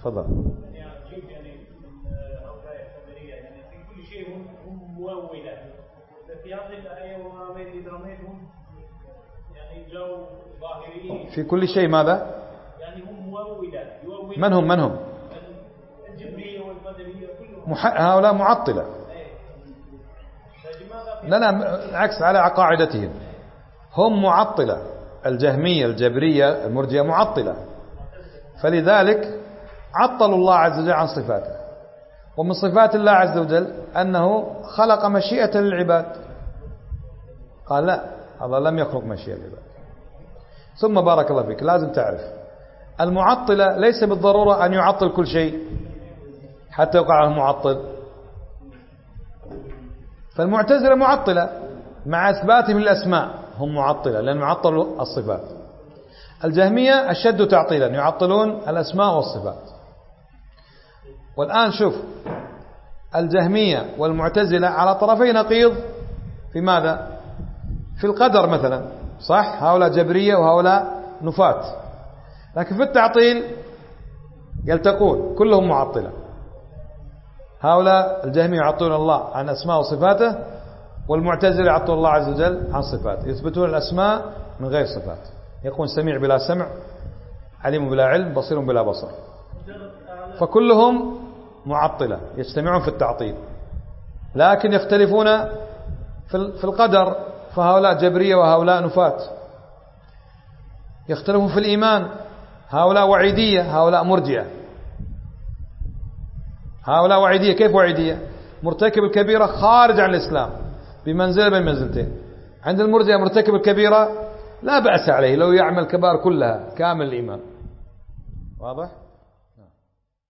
تفضل. يعني هؤلاء الخبرية يعني في كل شيء هم مؤولة، في هذه الآية وما رميتهم يعني جو ظاهريين في كل شيء ماذا؟ يعني هم مؤولة. من هم؟ الجبرية والقدرية كلهم هؤلاء معطلة. لا عكس على قاعدتهم، هم معطلة. الجهمية الجبرية المرجئة معطلة، فلذلك عطلوا الله عز وجل عن صفاته. ومن صفات الله عز وجل أنه خلق مشيئة للعباد، قال لا، الله لم يخلق مشيئة للعباد. ثم بارك الله فيك، لازم تعرف المعطلة ليس بالضرورة أن يعطل كل شيء حتى يقع له معطل. فالمعتزلة معطلة مع إثباتهم الأسماء، هم معطلة لأن يعطلوا الصفات. الجهمية أشد تعطيلا، يعطلون الأسماء والصفات. والآن شوف، الجهمية والمعتزلة على طرفي نقيض في ماذا؟ في القدر مثلا، صح؟ هؤلاء جبرية وهؤلاء نفاة. لكن في التعطيل يلتقون، كلهم معطلة. هؤلاء الجهمية يعطون الله عن أسماء وصفاته، والمعتزلة يعطون الله عز وجل عن صفاته، يثبتون الأسماء من غير صفات. يكون سميع بلا سمع، عليم بلا علم، بصير بلا بصر. فكلهم معطلة يجتمعون في التعطيل، لكن يختلفون في القدر. فهؤلاء جبرية وهؤلاء نفاة. يختلفون في الإيمان، هؤلاء وعيدية هؤلاء مرجئة. هؤلاء وعيدية. كيف وعيدية؟ مرتكب الكبيرة خارج عن الإسلام بمنزلة بين منزلتين. عند المرجئة مرتكب الكبيرة لا بأس عليه لو يعمل كبار كلها كامل الإيمان. واضح؟